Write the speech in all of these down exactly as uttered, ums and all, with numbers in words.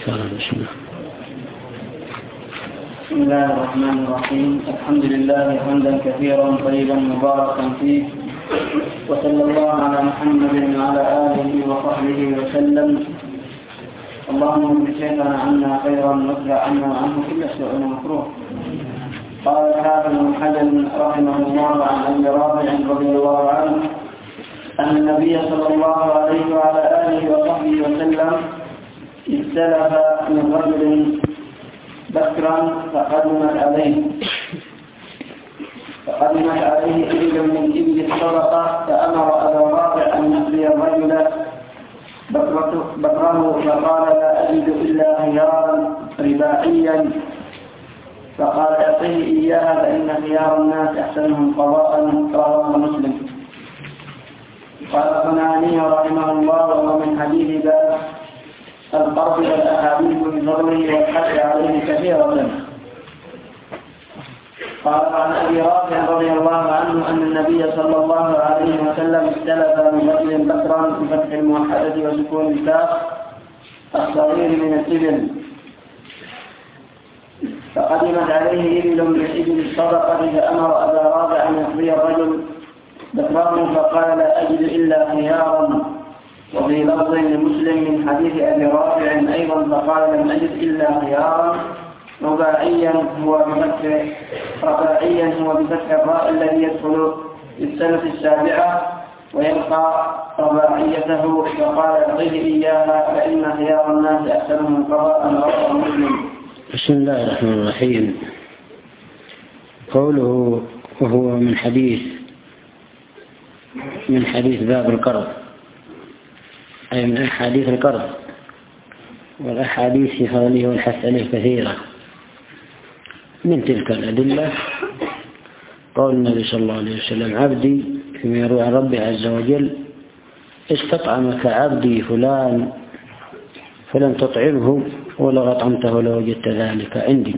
بسم الله الرحمن الرحيم. الحمد لله حمدا كثيرا طيبا مباركا فيه، وصلى الله على محمد وعلى آله وصحبه وسلم. اللهم اجعل شيخنا عنا خيرا وادفع عنا وعنه كل سوء ومكروه. قال الحافظ ابن حجر رحمه الله عن ابي رافع رضي الله عنه ان النبي صلى الله عليه وعلى اله وصحبه وسلم استلف من رجل بكرا فقدمت عليه فقدمت عليه إبل من إبل الصدقة، فأمر أبا رافع أن يقضي الرجل بكره، فقال لا أجد إلا خيارا رباعيا، فقال أعطيه إياها فإن خيار الناس أحسنهم قضاء. رواه مسلم. قال الصنعاني رحمه الله وهو من حديث باب القرض والأحاديث بفضله والحث عليه كثيرة. قال عن أبي رافع رضي الله عنه أن النبي صلى الله عليه وسلم استلف من رجل بكرا بفتح الموحدة وسكون الكاف الصغير من الإبل، فقدمت عليه إبل من إبل الصدقة، فأمر أبا رافع أن يقضي الرجل بكراه، فقال لا أجد إلا خيارا. وفي لفظ لمسلم من حديث أبي رافع أيضا فقال لم أجد إلا خيارا رباعيا هو بفتح رباعيا هو بفتح الراء الذي يدخل في السنة السابعة ويبقى رباعيته، فقال أعطيه إياها فإن خيار الناس أحسنهم قضاء. رواه مسلم. بسم الله الرحمن الرحيم. قوله وهو من حديث من حديث باب القرض، أي من أحاديث القرض، والأحاديث في فضله والحث عليه كثيرة. من تلك الأدلة قول النبي صلى الله عليه وسلم عبدي فيما يروي عن ربي عز وجل استطعمك عبدي فلان فلم تطعمه ولو أطعمته لوجدت ذلك عندي،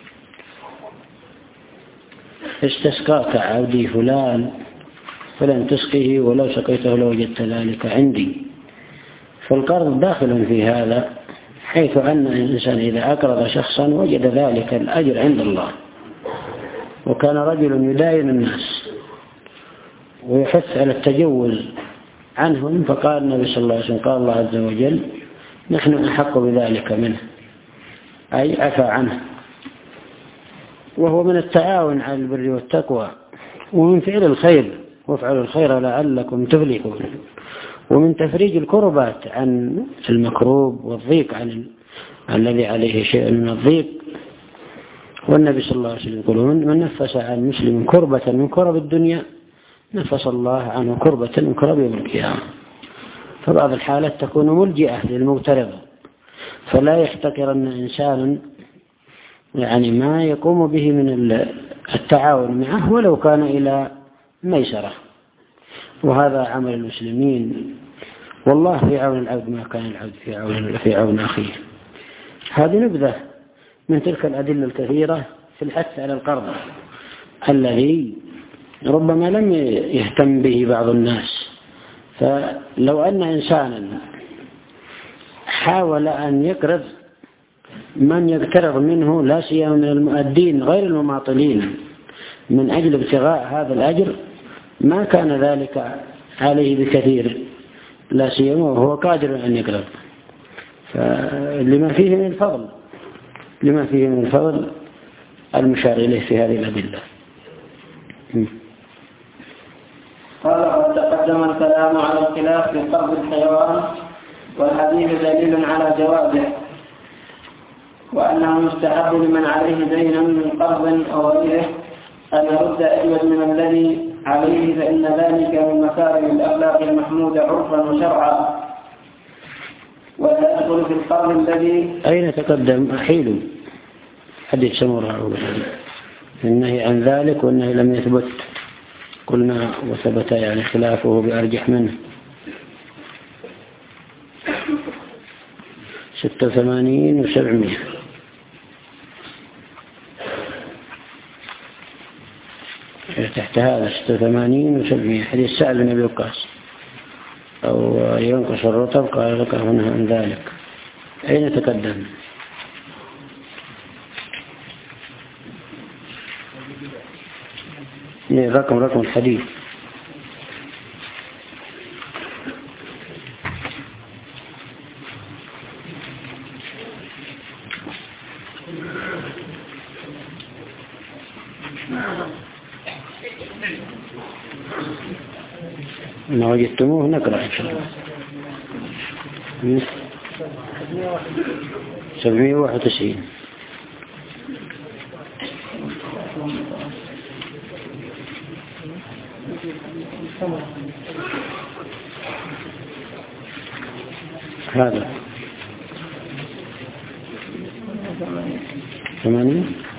استسقاك عبدي فلان فلم تسقه ولو سقيته لوجدت ذلك عندي. فالقرض داخل في هذا، حيث أن الإنسان إذا أقرض شخصا وجد ذلك الأجر عند الله. وكان رجل يداين الناس ويحث على التجوز عنهم، فقال النبي صلى الله عليه وسلم قال الله عز وجل نحن أحق بذلك منه، أي عفى عنه. وهو من التعاون على البر والتقوى، ومن فعل الخير وافعلوا الخير لعلكم تفلحون، ومن تفريج الكربات عن المكروب والضيق عن الذي عليه شيء من الضيق. والنبي صلى الله عليه وسلم يقول من نفس عن مسلم كربة من كرب الدنيا نفس الله عنه كربة من كرب يوم القيامة. فبعض الحالات تكون ملجئة للمغترض، فلا يحتقرن إنسان يعني ما يقوم به من التعاون معه ولو كان إلى ميسرة، وهذا عمل المسلمين. والله في عون العبد ما كان العبد في عون في عون أخيه. هذه نبذة من تلك الأدلة الكثيرة في الحث على القرض الذي ربما لم يهتم به بعض الناس. فلو أن إنسانا حاول أن يقرض من يقترض منه، لا سيما من المؤدين غير المماطلين، من أجل ابتغاء هذا الأجر، ما كان ذلك عليه بكثير، لا سيما وهو قادر أن يقرض، فلما فيه من الفضل لما فيه من الفضل المشار إليه في هذه الأدلة. قال وتقدم الكلام على الخلاف في قرض الحيوان، والحديث دليل على جوازه، وأنه مستحب لمن عليه دين من قرض أو غيره أن يرد أجود من الذي عليه، فإن ذلك من مكارم الأخلاق المحمودة عرفا وشرعا. ولا يدخل في القرض الذي أين تقدم أحيل حديث سمرة النهي عن ذلك، والنهي لم يثبت قلنا وثبت يعني خلافه بأرجح منه. ستة وثمانين وسبعمائة تحت هذا ستة وثمانين وسبعمائة حديث سعد بن أبي وقاص. أو ينقص الرطب قال لك هنا عن ذلك. أين تقدم؟ رقم رقم الحديث. ما وجدتموه نقرأ إن شاء الله. سبعمائة وواحد وتسعين. هذا ثمانية.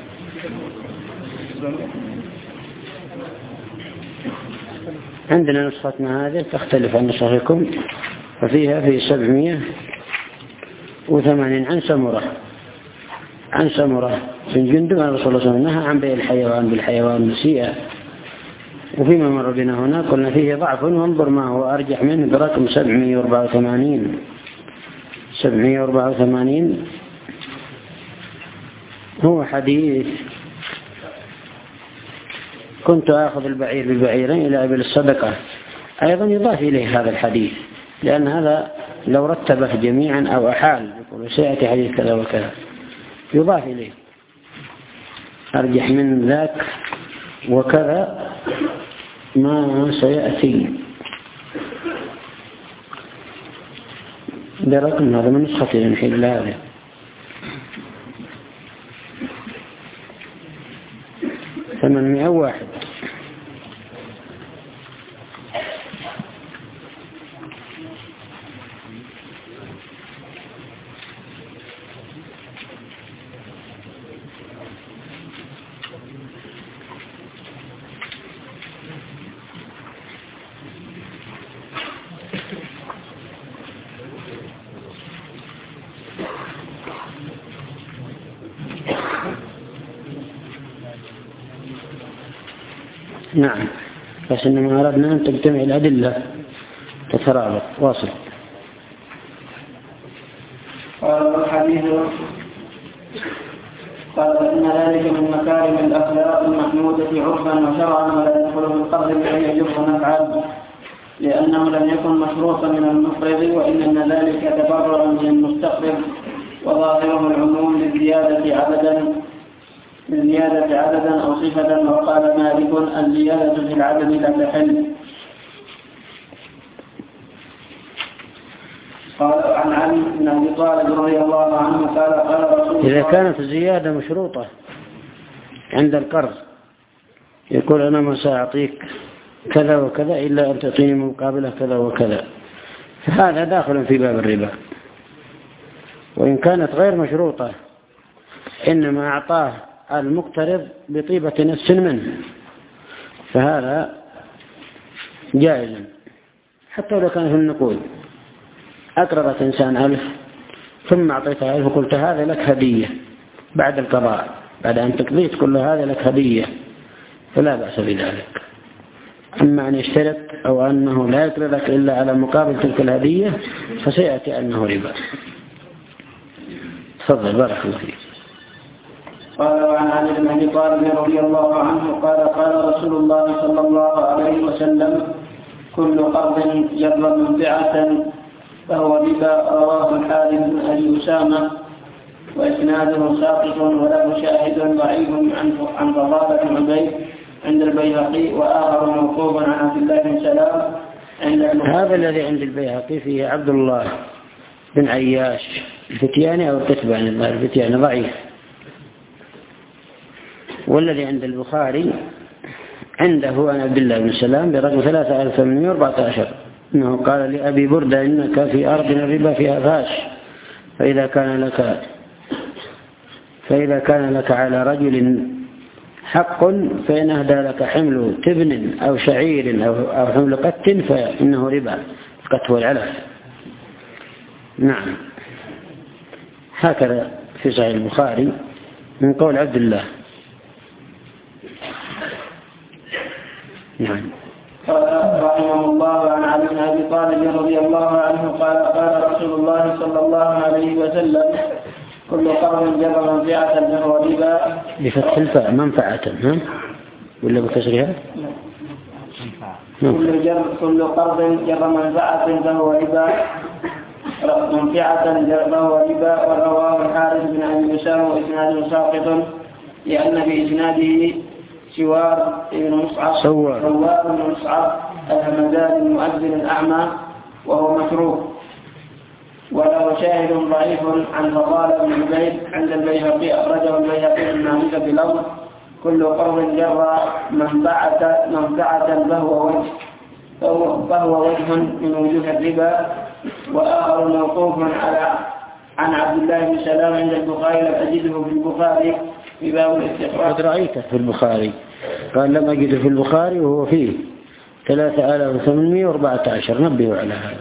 عندنا نسختنا هذه تختلف عن نسختكم، ففيها في سبعمائة وثمانين عن سمرة عن سمرة بن جندب عن رسول الله صلى الله عليه وسلم نهى عن بيع الحيوان بالحيوان نسيئا. وفيما مر بنا هنا قلنا فيه ضعف، وانظر ما هو أرجح منه برقم سبعمائة وأربعة وثمانين. سبعمائة وأربعة وثمانين هو حديث: كنت آخذ البعير ببعيرين إلى أبل الصدقة. أيضا يضاف إليه هذا الحديث، لأن هذا لو رتبه جميعا أو أحال يقول سيأتي حديث كذا وكذا، يضاف إليه أرجح من ذاك وكذا ما سيأتي. ده رقم هذا من نسختي لنحيل هذا. ثمانمائة واحد. نعم، بس إنما أردنا أن تجتمع الأدلة تترابط. واصل. قال الحديث قال فإن ذلك من مكارم الأخلاق المحمودة عرفا وشرعا، ولا يدخل في القبض بأن يجب نفعا، لأنه لم يكن مشروطا من المقرض، وإن ذلك تبرع من المستقرض، وظاهره العموم للزيادة عددا للزيادة عددا أو صفة. وقال مالك: الزيادة في العدد لا تحل. قال عن علي بن أبي طالب رضي الله عنه قال قال رسول الله: إذا كانت الزيادة مشروطة عند القرض، يقول أنا ما سأعطيك كذا وكذا إلا أن تعطيني مقابلة كذا وكذا، فهذا داخل في باب الربا. وإن كانت غير مشروطة، إنما أعطاه المقترض بطيبة نفس منه، فهذا جائز حتى لو كان في النقود. أقرضت إنسان ألف ثم أعطيته ألف وقلت هذا لك هدية بعد القضاء، بعد أن تقضيت كل هذا لك هدية، فلا بأس بذلك. أما أن يشترط أو أنه لا يقرضك إلا على مقابل تلك الهدية فسيأتي أنه ربا. تفضل، بارك الله فيك. قال وعن علي بن أبي طالب رضي الله عنه قال قال رسول الله صلى الله عليه وسلم: كل قرض جر منفعة فهو ربا. رواه الحارث بن أبي أسامة، وإسناده ساقط وله شاهد ضعيف عن فضالة بن عبيد عند البيهقي، وآخر موقوف عن عبد الله بن سلام عند هذا الذي عند البيهقي فيه عبد الله بن عياش الفتياني أو التتبعني الله الفتياني ضعيف. والذي عند البخاري عنده عن عبد الله بن سلام برقم ثلاثة آلاف وثمانمائة وأربعة عشر أنه قال لأبي بردة: إنك في أرضنا الربا فيها فاش، فإذا كان لك فإذا كان لك على رجل حق فإن أهدى لك حمل تبن أو شعير أو حمل قت فإنه ربا. القت هو العلف. نعم، هكذا في صحيح البخاري من قول عبد الله. نعم. قال رحمه الله عن علي بن أبي طالب رضي الله عنه قال قال رسول الله صلى الله عليه وسلم: كل قرض جر منفعة فهو ربا. بفتح الفاء منفعة ها ولا بكسرها؟ كل جر كل قرض جر منفعة فهو ربا منفعة جر فهو ربا. ورواه الحارث بن أبي هشام وإسناده ساقط لأن بإسناده سوار بن مصعب سوار بن مصعب الهمداني المؤذن الأعمى وهو متروك. وله شاهد ضعيف عن فضالة بن عبيد عند البيهقي أخرجه البيهقي من مالك بلفظ: كل قرض جر منفعة منفعة فهو وجه فهو وجه من وجوه الربا. وآخر موقوف على عن عبد الله بن سلام عند البخاري لم أجده في البخاري في باب الاستقراء. قد رأيته في البخاري، قال لم أجده في البخاري وهو فيه ثلاثة آلاف وثمانمائة وأربعة عشر. نبهوا على هذا.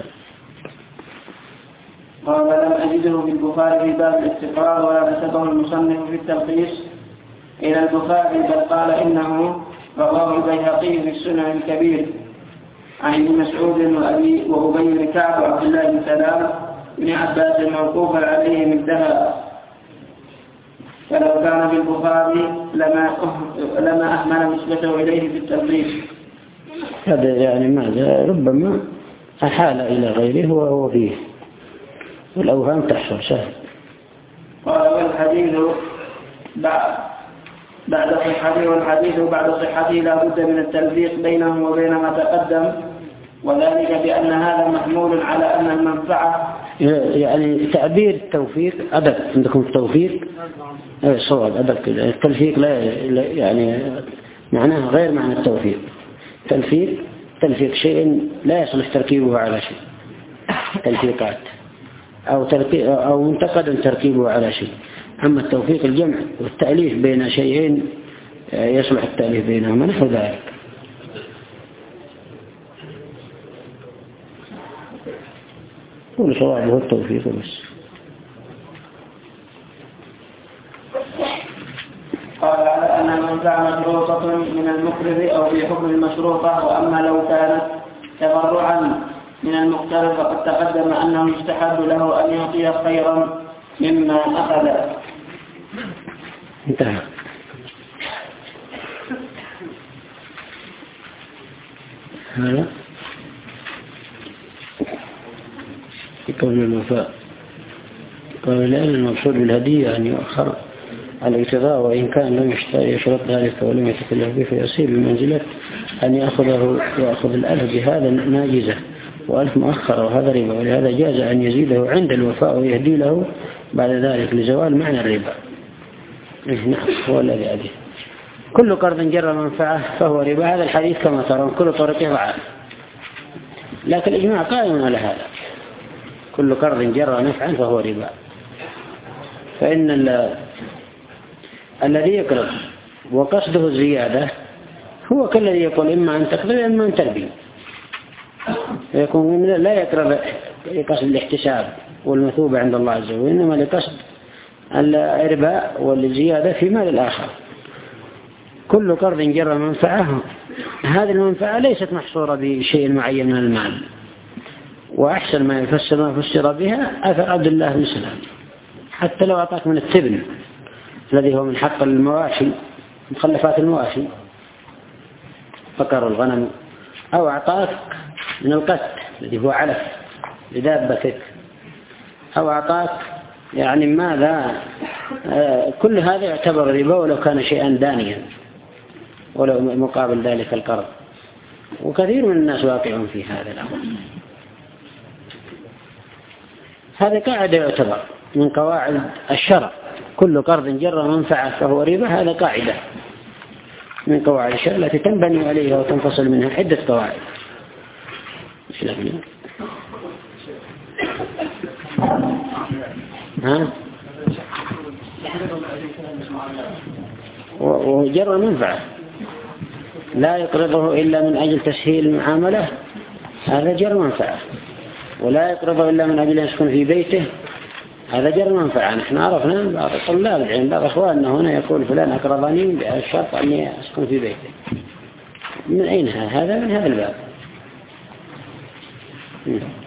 قال لم أجده في البخاري في باب الاستقراء ولا نسبه المصنف في التلخيص إلى البخاري، بل قال إنه رواه البيهقي في السنن الكبير عن ابن مسعود وأبي وأبي بن كعب وعبد الله بن سلام بن عباس موقوفا عليه مثلها. فلو كان في البخاري لما لما أهمل نسبته إليه في التلخيص. هذا يعني ماذا ربما أحال إلى غيره وهو فيه والأوهام تحصل سهل. قال والحديث بعد بعد صحته والحديث بعد صحته لا بد من التلفيق بينه وبين ما تقدم، وذلك بأن هذا محمول على أن المنفعة يعني تعبير التوفيق أدب. عندكم التوفيق أي صواب أدب كده. التلفيق لا يعني معناه غير معنى التوفيق. تلفيق تلفيق شيء لا يصلح تركيبه على شيء، تلفيقات أو تركيب أو منتقد تركيبه على شيء. أما التوفيق الجمع والتأليف بين شيئين يصلح التأليف بينهما نحو ذلك. كل صوابه التوفيق بس. قال على أن المنفعة مشروطة من المقرض أو في حكم المشروطة، وأما لو كانت تبرعا من المقترض فقد تقدم أنه يستحب له أن يعطي خيرا مما أخذ. انتهى. هذا في كون الوفاء. قال لأن المقصود بالهدية أن يؤخر على الاقتضاء، وإن كان لم يشترط ذلك ولم يتكلف به فيصير بمنزلة أن يأخذه ويأخذ الألف بهذا ناجزة وألف مؤخرة، وهذا ربا. ولهذا جاز أن يزيده عند الوفاء ويهدي له بعد ذلك لزوال معنى الربا. نعم هو الذي عليه. كل قرض جر منفعة فهو ربا. هذا الحديث كما ترون كل طريقه ضعف، لكن الإجماع قائم على هذا. كل قرض جر نفعا فهو ربا. فإن الذي يقرض وقصده الزيادة هو كالذي يقول إما أن تقرض إما أن تربي. يكون لا يقرض لقصد الاحتساب والمثوبة عند الله عز وجل، إنما لقصد الإرباء والزيادة في مال الآخر. كل قرض جر منفعة، هذه المنفعة ليست محصورة بشيء معين من المال. وأحسن ما يفسر ما فسر بها أثر عبد الله بن سلام: حتى لو أعطاك من التبن الذي هو من حق المواشي مخلفات المواشي بقر الغنم، أو أعطاك من القت الذي هو علف لدابتك، أو أعطاك يعني ماذا، آه كل هذا يعتبر ربا ولو كان شيئا دانيا ولو مقابل ذلك القرض. وكثير من الناس واقعون في هذا الأمر. هذا قاعدة يعتبر من قواعد الشرع: كل قرض جر منفعة فهو ربا. هذا قاعدة من قواعد الشرع التي تنبني عليها وتنفصل منها عدة قواعد. ها؟ وجر منفعة لا يقرضه إلا من أجل تسهيل المعاملة، هذا جر منفعة. ولا يقرضه إلا من أجل أن يسكن في بيته، هذا جر منفعة. نحن عرفنا بعض الطلاب العلم بعض أخواننا هنا يقول فلان أقرضني بالشرط أني أسكن في بيته. من أين هذا؟ من هذا الباب.